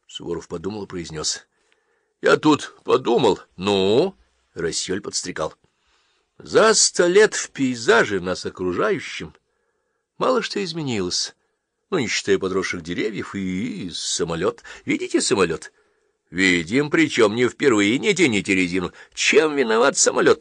Суворов подумал и произнес: — Я тут подумал. — Ну? — Рассёль подстрекал. — За 100 лет в пейзаже нас окружающем мало что изменилось. Ну, не считая подросших деревьев и самолет. Видите самолет? Видим, причем не впервые, не тяните резину. Чем виноват самолет?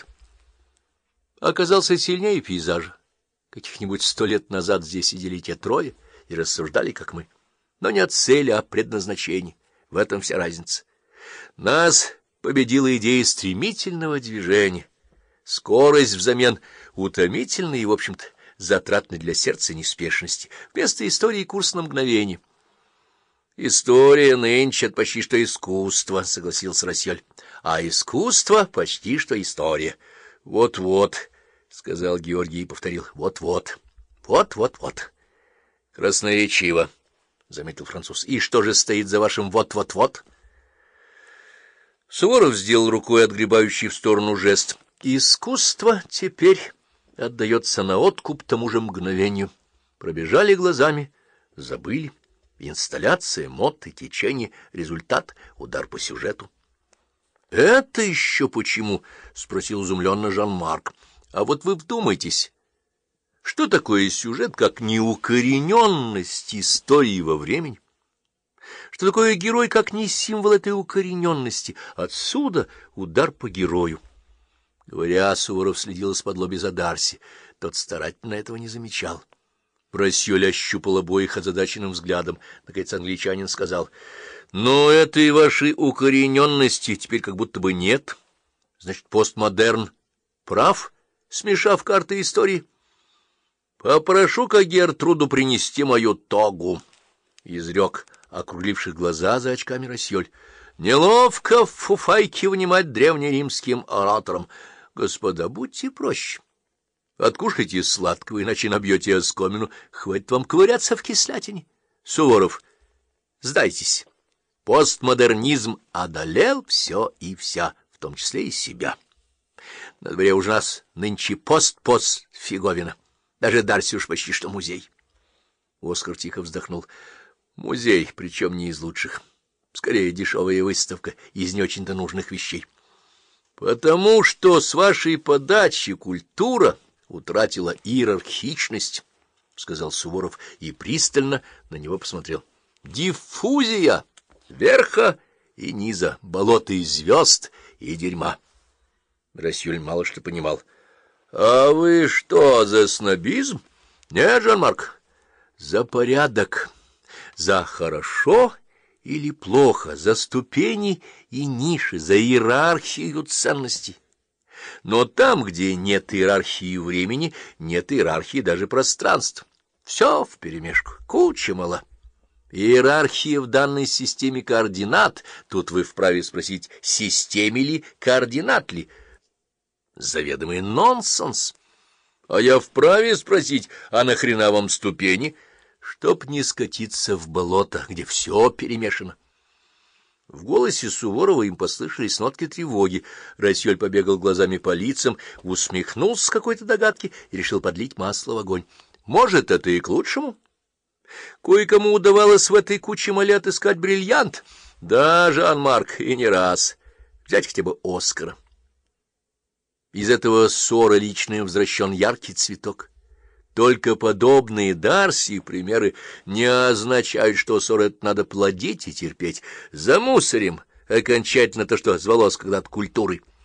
Оказался сильнее пейзажа. Каких-нибудь 100 лет назад здесь сидели те трое и рассуждали, как мы. Но не о цели, а о предназначении. В этом вся разница. Нас победила идея стремительного движения. Скорость взамен утомительной и, в общем-то, затратной для сердца неспешности. Вместо истории курс на мгновение. — История нынче — это почти что искусство, — согласился Рассёль. — А искусство — почти что история. — Вот-вот, — сказал Георгий и повторил. — Вот-вот. Вот-вот-вот. — Красноречиво, — заметил француз. — И что же стоит за вашим вот-вот-вот? Суворов сделал рукой отгребающий в сторону жест. — Искусство теперь отдается на откуп тому же мгновению. Пробежали глазами, забыли. Инсталляция, мод и течение, результат, удар по сюжету. — Это еще почему? — спросил изумленно Жан-Марк. — А вот вы вдумайтесь, что такое сюжет, как неукорененность истории во времени? Что такое герой, как не символ этой укорененности? Отсюда удар по герою. Говоря, Суворов следил из-подлобья за Дарси. Тот старательно этого не замечал. Рассёль ощупал обоих озадаченным взглядом. Наконец англичанин сказал: — Но этой вашей укорененности теперь как будто бы нет. Значит, постмодерн прав, смешав карты истории? — Попрошу-ка Гертруду принести мою тогу, — изрек округливший глаза за очками Рассёль. — Неловко в фуфайке внимать древнеримским ораторам. Господа, будьте проще. Откушайте сладкого, иначе набьете оскомину. Хватит вам ковыряться в кислятине. Суворов, сдайтесь. Постмодернизм одолел все и вся, в том числе и себя. На дворе у нас нынче пост-фиговина. Даже Дарси уж почти что музей. Оскар тихо вздохнул. Музей, причем не из лучших. Скорее, дешевая выставка из не очень-то нужных вещей. Потому что с вашей подачи культура утратила иерархичность, — сказал Суворов и пристально на него посмотрел. Диффузия верха и низа, болота и звезд и дерьма. Рассёль мало что понимал. — А вы что, за снобизм? — Нет, Жан-Марк, за порядок, за хорошо или плохо, за ступени и ниши, за иерархию ценностей. Но там, где нет иерархии времени, нет иерархии даже пространств. Все вперемешку, куча мала. Иерархия в данной системе координат, тут вы вправе спросить, системе ли, координат ли. Заведомый нонсенс. А я вправе спросить, а нахрена вам ступени? Чтоб не скатиться в болото, где все перемешано. В голосе Суворова им послышались нотки тревоги. Рассёль побегал глазами по лицам, усмехнулся с какой-то догадки и решил подлить масло в огонь. Может, это и к лучшему? Кое-кому удавалось в этой куче моли отыскать бриллиант. Да, Жан-Марк, и не раз. Взять хотя бы Оскара. Из этого ссора лично возвращен яркий цветок. Только подобные Дарси примеры не означают, что ссор это надо плодить и терпеть. Замусорим окончательно то, что звалось когда-то культурой.